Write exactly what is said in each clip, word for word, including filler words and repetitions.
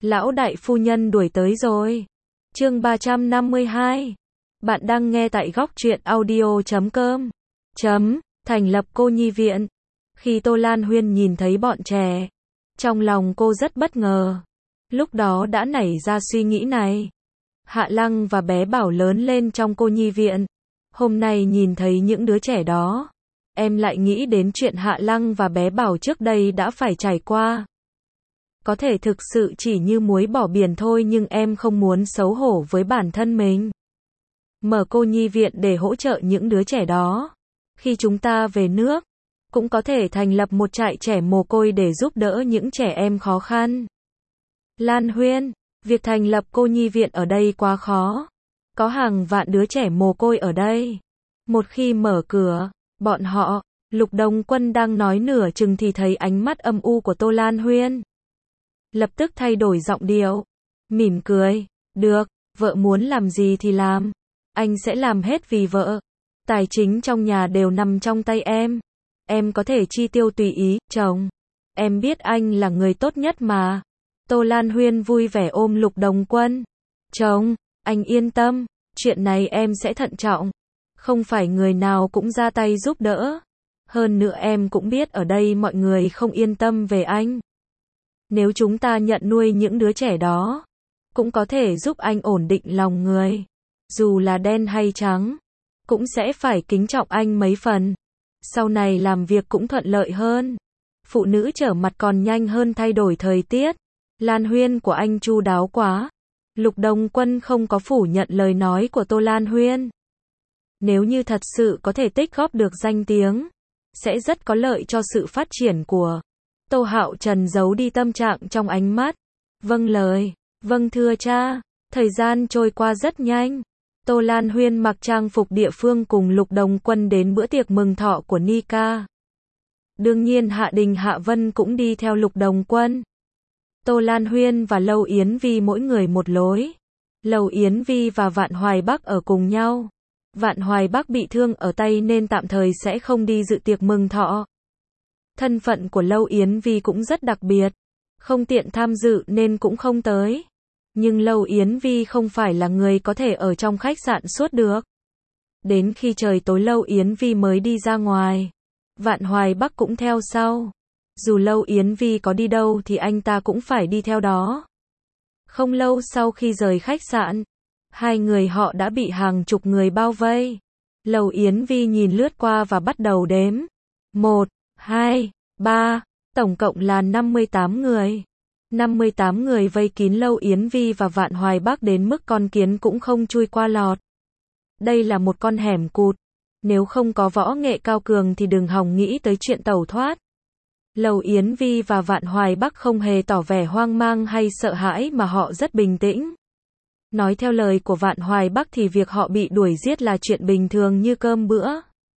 Lão đại phu nhân đuổi tới rồi. Chương ba trăm năm mươi hai. Bạn đang nghe tại góc truyện audio chấm com. Chấm, thành lập cô nhi viện. Khi Tô Lan Huyên nhìn thấy bọn trẻ, trong lòng cô rất bất ngờ. Lúc đó đã nảy ra suy nghĩ này. Hạ Lăng và bé Bảo lớn lên trong cô nhi viện. Hôm nay nhìn thấy những đứa trẻ đó, em lại nghĩ đến chuyện Hạ Lăng và bé Bảo trước đây đã phải trải qua. Có thể thực sự chỉ như muối bỏ biển thôi, nhưng em không muốn xấu hổ với bản thân mình. Mở cô nhi viện để hỗ trợ những đứa trẻ đó. Khi chúng ta về nước, cũng có thể thành lập một trại trẻ mồ côi để giúp đỡ những trẻ em khó khăn. Lan Huyên, việc thành lập cô nhi viện ở đây quá khó. Có hàng vạn đứa trẻ mồ côi ở đây. Một khi mở cửa, bọn họ, Lục Đồng Quân đang nói nửa chừng thì thấy ánh mắt âm u của Tô Lan Huyên. Lập tức thay đổi giọng điệu, mỉm cười, được, vợ muốn làm gì thì làm. Anh sẽ làm hết vì vợ. Tài chính trong nhà đều nằm trong tay em. Em có thể chi tiêu tùy ý, chồng. Em biết anh là người tốt nhất mà. Tô Lan Huyên vui vẻ ôm Lục Đồng Quân. Chồng, anh yên tâm, chuyện này em sẽ thận trọng. Không phải người nào cũng ra tay giúp đỡ. Hơn nữa em cũng biết ở đây mọi người không yên tâm về anh. Nếu chúng ta nhận nuôi những đứa trẻ đó, cũng có thể giúp anh ổn định lòng người. Dù là đen hay trắng, cũng sẽ phải kính trọng anh mấy phần. Sau này làm việc cũng thuận lợi hơn. Phụ nữ trở mặt còn nhanh hơn thay đổi thời tiết. Lan Huyên của anh chu đáo quá. Lục Đồng Quân không có phủ nhận lời nói của Tô Lan Huyên. Nếu như thật sự có thể tích góp được danh tiếng, sẽ rất có lợi cho sự phát triển của Tô Hạo Trần. Giấu đi tâm trạng trong ánh mắt. Vâng lời, vâng thưa cha. Thời gian trôi qua rất nhanh. Tô Lan Huyên mặc trang phục địa phương cùng Lục Đồng Quân đến bữa tiệc mừng thọ của Nika. Đương nhiên Hạ Đình Hạ Vân cũng đi theo Lục Đồng Quân. Tô Lan Huyên và Lâu Yến Vi mỗi người một lối. Lâu Yến Vi và Vạn Hoài Bắc ở cùng nhau. Vạn Hoài Bắc bị thương ở tay nên tạm thời sẽ không đi dự tiệc mừng thọ. Thân phận của Lâu Yến Vi cũng rất đặc biệt, không tiện tham dự nên cũng không tới. Nhưng Lâu Yến Vi không phải là người có thể ở trong khách sạn suốt được. Đến khi trời tối Lâu Yến Vi mới đi ra ngoài. Vạn Hoài Bắc cũng theo sau. Dù Lâu Yến Vi có đi đâu thì anh ta cũng phải đi theo đó. Không lâu sau khi rời khách sạn, hai người họ đã bị hàng chục người bao vây. Lâu Yến Vi nhìn lướt qua và bắt đầu đếm. Một, hai, ba, tổng cộng là năm mươi tám người. năm mươi tám người vây kín Lâu Yến Vi và Vạn Hoài Bắc đến mức con kiến cũng không chui qua lọt. Đây là một con hẻm cụt. Nếu không có võ nghệ cao cường thì đừng hòng nghĩ tới chuyện tẩu thoát. Lâu Yến Vi và Vạn Hoài Bắc không hề tỏ vẻ hoang mang hay sợ hãi mà họ rất bình tĩnh. Nói theo lời của Vạn Hoài Bắc thì việc họ bị đuổi giết là chuyện bình thường như cơm bữa.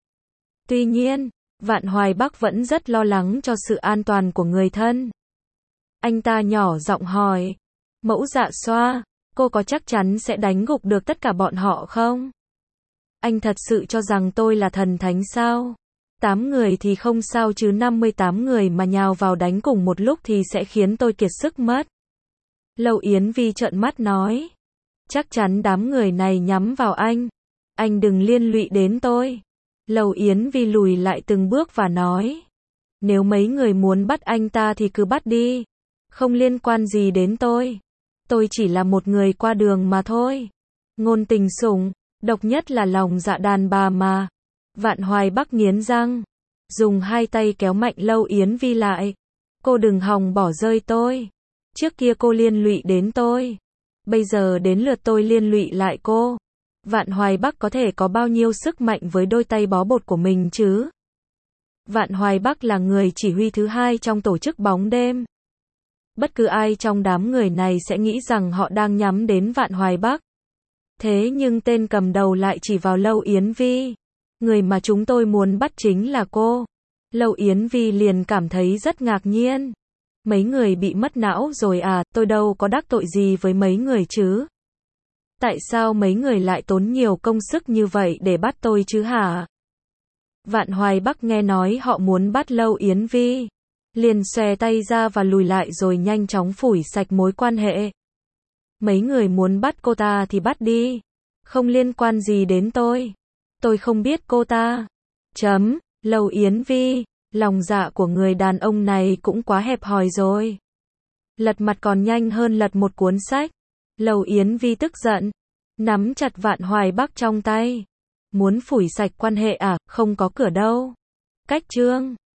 Tuy nhiên, Vạn Hoài Bắc vẫn rất lo lắng cho sự an toàn của người thân. Anh ta nhỏ giọng hỏi, Mẫu Dạ Xoa, cô có chắc chắn sẽ đánh gục được tất cả bọn họ không? Anh thật sự cho rằng tôi là thần thánh sao? Tám người thì không sao chứ năm mươi tám người mà nhào vào đánh cùng một lúc thì sẽ khiến tôi kiệt sức mất. Lâu Yến Vi trợn mắt nói, chắc chắn đám người này nhắm vào anh. Anh đừng liên lụy đến tôi. Lâu Yến Vi lùi lại từng bước và nói, nếu mấy người muốn bắt anh ta thì cứ bắt đi. Không liên quan gì đến tôi. Tôi chỉ là một người qua đường mà thôi. Ngôn tình sủng, độc nhất là lòng dạ đàn bà mà. Vạn Hoài Bắc nghiến răng, dùng hai tay kéo mạnh Lâu Yến Vi lại. Cô đừng hòng bỏ rơi tôi. Trước kia cô liên lụy đến tôi. Bây giờ đến lượt tôi liên lụy lại cô. Vạn Hoài Bắc có thể có bao nhiêu sức mạnh với đôi tay bó bột của mình chứ? Vạn Hoài Bắc là người chỉ huy thứ hai trong tổ chức bóng đêm. Bất cứ ai trong đám người này sẽ nghĩ rằng họ đang nhắm đến Vạn Hoài Bắc. Thế nhưng tên cầm đầu lại chỉ vào Lâu Yến Vi. Người mà chúng tôi muốn bắt chính là cô. Lâu Yến Vi liền cảm thấy rất ngạc nhiên. Mấy người bị mất não rồi à, tôi đâu có đắc tội gì với mấy người chứ. Tại sao mấy người lại tốn nhiều công sức như vậy để bắt tôi chứ hả? Vạn Hoài Bắc nghe nói họ muốn bắt Lâu Yến Vi. liền xòe tay ra và lùi lại rồi nhanh chóng phủi sạch mối quan hệ. Mấy người muốn bắt cô ta thì bắt đi. Không liên quan gì đến tôi. Tôi không biết cô ta. Chấm. Lầu Yến Vi. Lòng dạ của người đàn ông này cũng quá hẹp hòi rồi. Lật mặt còn nhanh hơn lật một cuốn sách. Lầu Yến Vi tức giận. Nắm chặt Vạn Hoài Bắc trong tay. Muốn phủi sạch quan hệ à, không có cửa đâu. Cách chương.